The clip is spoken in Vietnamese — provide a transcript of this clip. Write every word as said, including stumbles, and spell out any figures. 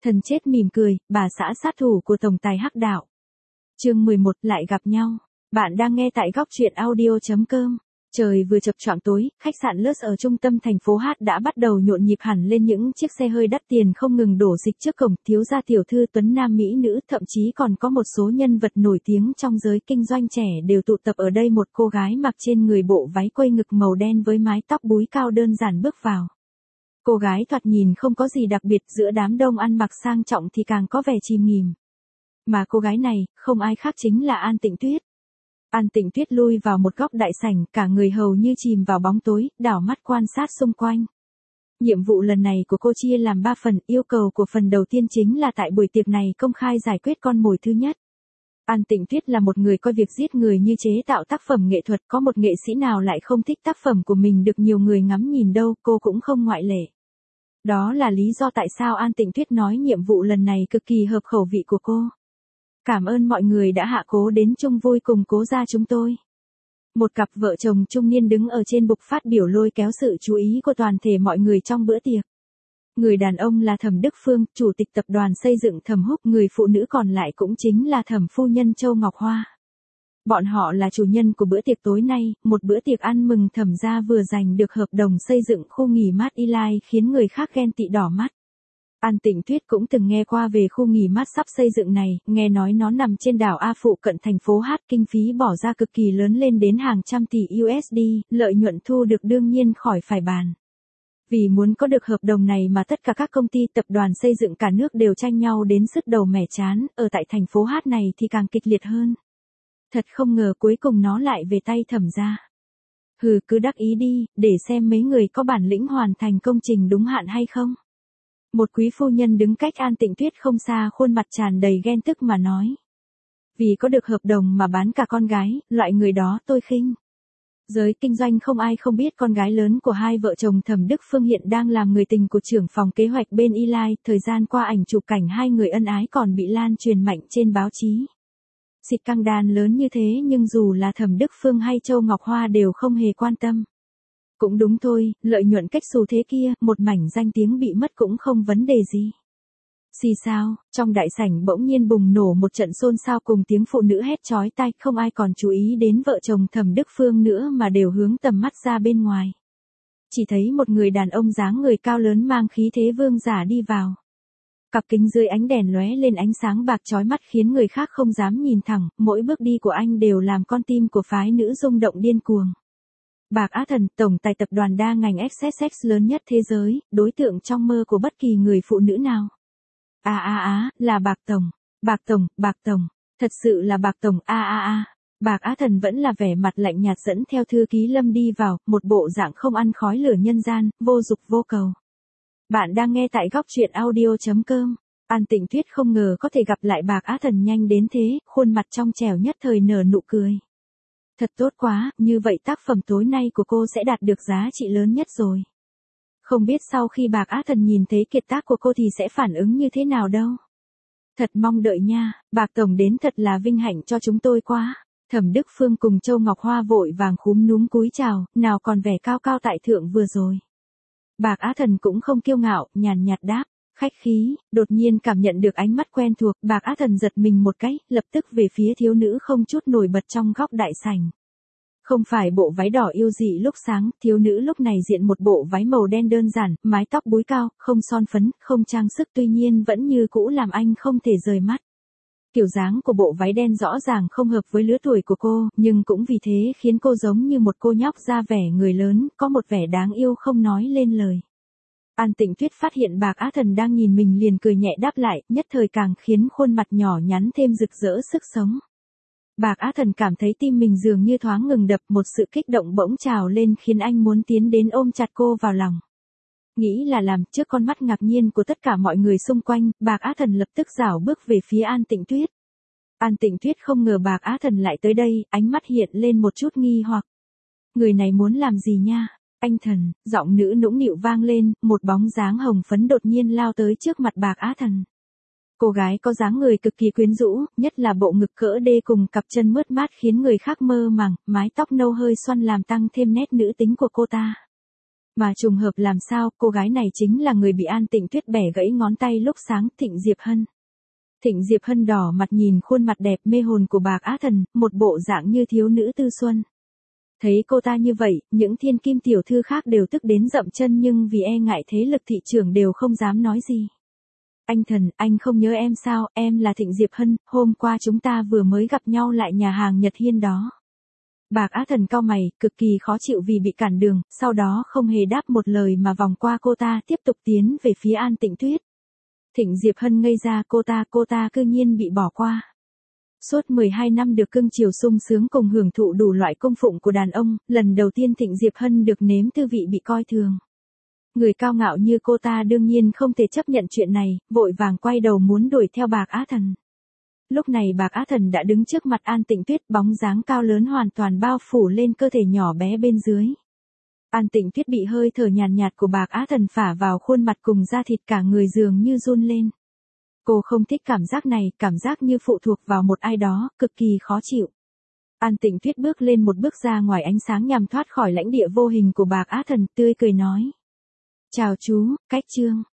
Thần chết mỉm cười, bà xã sát thủ của tổng tài hắc đạo. Chương mười một, lại gặp nhau. Bạn đang nghe tại góc truyện audio chấm com. Trời vừa chập choạng tối, khách sạn Lux ở trung tâm thành phố Hát đã bắt đầu nhộn nhịp hẳn lên những chiếc xe hơi đắt tiền không ngừng đổ dịch trước cổng, thiếu gia tiểu thư tuấn nam mỹ nữ, thậm chí còn có một số nhân vật nổi tiếng trong giới kinh doanh trẻ đều tụ tập ở đây. Một cô gái mặc trên người bộ váy quây ngực màu đen với mái tóc búi cao đơn giản bước vào. Cô gái thoạt nhìn không có gì đặc biệt, giữa đám đông ăn mặc sang trọng thì càng có vẻ chìm nghỉm. Mà cô gái này, không ai khác chính là An Tịnh Tuyết. An Tịnh Tuyết lui vào một góc đại sảnh, cả người hầu như chìm vào bóng tối, đảo mắt quan sát xung quanh. Nhiệm vụ lần này của cô chia làm ba phần, yêu cầu của phần đầu tiên chính là tại buổi tiệc này công khai giải quyết con mồi thứ nhất. An Tịnh Tuyết là một người coi việc giết người như chế tạo tác phẩm nghệ thuật, có một nghệ sĩ nào lại không thích tác phẩm của mình được nhiều người ngắm nhìn đâu, cô cũng không ngoại lệ. Đó là lý do tại sao An Tịnh Tuyết nói nhiệm vụ lần này cực kỳ hợp khẩu vị của cô. Cảm ơn mọi người đã hạ cố đến chung vui cùng cố gia chúng tôi. Một cặp vợ chồng trung niên đứng ở trên bục phát biểu lôi kéo sự chú ý của toàn thể mọi người trong bữa tiệc. Người đàn ông là Thẩm Đức Phương, chủ tịch tập đoàn xây dựng Thẩm Húc, người phụ nữ còn lại cũng chính là Thẩm phu nhân Châu Ngọc Hoa. Bọn họ là chủ nhân của bữa tiệc tối nay, một bữa tiệc ăn mừng Thẩm gia vừa giành được hợp đồng xây dựng khu nghỉ mát Eli khiến người khác ghen tị đỏ mắt. An Tịnh Tuyết cũng từng nghe qua về khu nghỉ mát sắp xây dựng này, nghe nói nó nằm trên đảo A phụ cận thành phố Hát, kinh phí bỏ ra cực kỳ lớn lên đến hàng trăm tỷ u ét đê, lợi nhuận thu được đương nhiên khỏi phải bàn. Vì muốn có được hợp đồng này mà tất cả các công ty tập đoàn xây dựng cả nước đều tranh nhau đến sứt đầu mẻ trán, ở tại thành phố Hát này thì càng kịch liệt hơn. Thật không ngờ cuối cùng nó lại về tay Thẩm gia. Hừ, cứ đắc ý đi, để xem mấy người có bản lĩnh hoàn thành công trình đúng hạn hay không. Một quý phu nhân đứng cách An Tịnh Tuyết không xa, khuôn mặt tràn đầy ghen tức mà nói. Vì có được hợp đồng mà bán cả con gái, loại người đó tôi khinh. Giới kinh doanh không ai không biết con gái lớn của hai vợ chồng Thẩm Đức Phương hiện đang làm người tình của trưởng phòng kế hoạch bên Eli, thời gian qua ảnh chụp cảnh hai người ân ái còn bị lan truyền mạnh trên báo chí. Xịt căng đàn lớn như thế nhưng dù là Thẩm Đức Phương hay Châu Ngọc Hoa đều không hề quan tâm. Cũng đúng thôi, lợi nhuận cách xù thế kia, một mảnh danh tiếng bị mất cũng không vấn đề gì. Xì sao, trong đại sảnh bỗng nhiên bùng nổ một trận xôn xao cùng tiếng phụ nữ hét chói tai, không ai còn chú ý đến vợ chồng Thẩm Đức Phương nữa mà đều hướng tầm mắt ra bên ngoài. Chỉ thấy một người đàn ông dáng người cao lớn mang khí thế vương giả đi vào. Cặp kính dưới ánh đèn lóe lên ánh sáng bạc chói mắt khiến người khác không dám nhìn thẳng, mỗi bước đi của anh đều làm con tim của phái nữ rung động điên cuồng. Bạc Á Thần, tổng tài tập đoàn đa ngành ích ét ích lớn nhất thế giới, đối tượng trong mơ của bất kỳ người phụ nữ nào. À à à, là Bạc Tổng, Bạc Tổng, Bạc Tổng, thật sự là Bạc Tổng, a a a. Bạc Á Thần vẫn là vẻ mặt lạnh nhạt dẫn theo thư ký Lâm đi vào, một bộ dạng không ăn khói lửa nhân gian, vô dục vô cầu. Bạn đang nghe tại góc truyện audio chấm com. An Tịnh Tuyết không ngờ có thể gặp lại Bạc Á Thần nhanh đến thế, khuôn mặt trong trẻo nhất thời nở nụ cười. Thật tốt quá, như vậy tác phẩm tối nay của cô sẽ đạt được giá trị lớn nhất rồi. Không biết sau khi Bạc Á Thần nhìn thấy kiệt tác của cô thì sẽ phản ứng như thế nào đâu. Thật mong đợi nha, Bạc Tổng đến thật là vinh hạnh cho chúng tôi quá. Thẩm Đức Phương cùng Châu Ngọc Hoa vội vàng cúm núm cúi chào, nào còn vẻ cao cao tại thượng vừa rồi. Bạc Á Thần cũng không kiêu ngạo, nhàn nhạt đáp. Khách khí, đột nhiên cảm nhận được ánh mắt quen thuộc, Bạc Á Thần giật mình một cái, lập tức về phía thiếu nữ không chút nổi bật trong góc đại sảnh. Không phải bộ váy đỏ yêu dị lúc sáng, thiếu nữ lúc này diện một bộ váy màu đen đơn giản, mái tóc búi cao, không son phấn, không trang sức, tuy nhiên vẫn như cũ làm anh không thể rời mắt. Kiểu dáng của bộ váy đen rõ ràng không hợp với lứa tuổi của cô, nhưng cũng vì thế khiến cô giống như một cô nhóc ra vẻ người lớn, có một vẻ đáng yêu không nói lên lời. An Tịnh Tuyết phát hiện Bạc Á Thần đang nhìn mình liền cười nhẹ đáp lại, nhất thời càng khiến khuôn mặt nhỏ nhắn thêm rực rỡ sức sống. Bạc Á Thần cảm thấy tim mình dường như thoáng ngừng đập, một sự kích động bỗng trào lên khiến anh muốn tiến đến ôm chặt cô vào lòng. Nghĩ là làm, trước con mắt ngạc nhiên của tất cả mọi người xung quanh, Bạc Á Thần lập tức rảo bước về phía An Tịnh Tuyết. An Tịnh Tuyết không ngờ Bạc Á Thần lại tới đây, ánh mắt hiện lên một chút nghi hoặc. Người này muốn làm gì nha? Anh Thần, giọng nữ nũng nịu vang lên, một bóng dáng hồng phấn đột nhiên lao tới trước mặt Bạc Á Thần. Cô gái có dáng người cực kỳ quyến rũ, nhất là bộ ngực cỡ đê cùng cặp chân mướt mát khiến người khác mơ màng, mái tóc nâu hơi xoăn làm tăng thêm nét nữ tính của cô ta. Mà trùng hợp làm sao, cô gái này chính là người bị An Tịnh Tuyết bẻ gãy ngón tay lúc sáng, Thịnh Diệp Hân. Thịnh Diệp Hân đỏ mặt nhìn khuôn mặt đẹp mê hồn của Bạc Á Thần, một bộ dạng như thiếu nữ tư xuân. Thấy cô ta như vậy, những thiên kim tiểu thư khác đều tức đến dậm chân nhưng vì e ngại thế lực thị trưởng đều không dám nói gì. Anh Thần, anh không nhớ em sao, em là Thịnh Diệp Hân, hôm qua chúng ta vừa mới gặp nhau lại nhà hàng Nhật Hiên đó. Bạc Á Thần cau mày, cực kỳ khó chịu vì bị cản đường, sau đó không hề đáp một lời mà vòng qua cô ta tiếp tục tiến về phía An Tịnh Tuyết. Thịnh Diệp Hân ngây ra, cô ta, cô ta cư nhiên bị bỏ qua. Suốt mười hai năm được cưng chiều sung sướng cùng hưởng thụ đủ loại cung phụng của đàn ông, lần đầu tiên Thịnh Diệp Hân được nếm tư vị bị coi thường. Người cao ngạo như cô ta đương nhiên không thể chấp nhận chuyện này, vội vàng quay đầu muốn đuổi theo Bạc Á Thần. Lúc này Bạc Á Thần đã đứng trước mặt An Tịnh Tuyết, bóng dáng cao lớn hoàn toàn bao phủ lên cơ thể nhỏ bé bên dưới. An Tịnh Tuyết bị hơi thở nhàn nhạt, nhạt của Bạc Á Thần phả vào khuôn mặt cùng da thịt cả người dường như run lên. Cô không thích cảm giác này, cảm giác như phụ thuộc vào một ai đó, cực kỳ khó chịu. An Tịnh Tuyết bước lên một bước ra ngoài ánh sáng nhằm thoát khỏi lãnh địa vô hình của Bạc Á Thần, tươi cười nói. Chào chú, Cách Trương.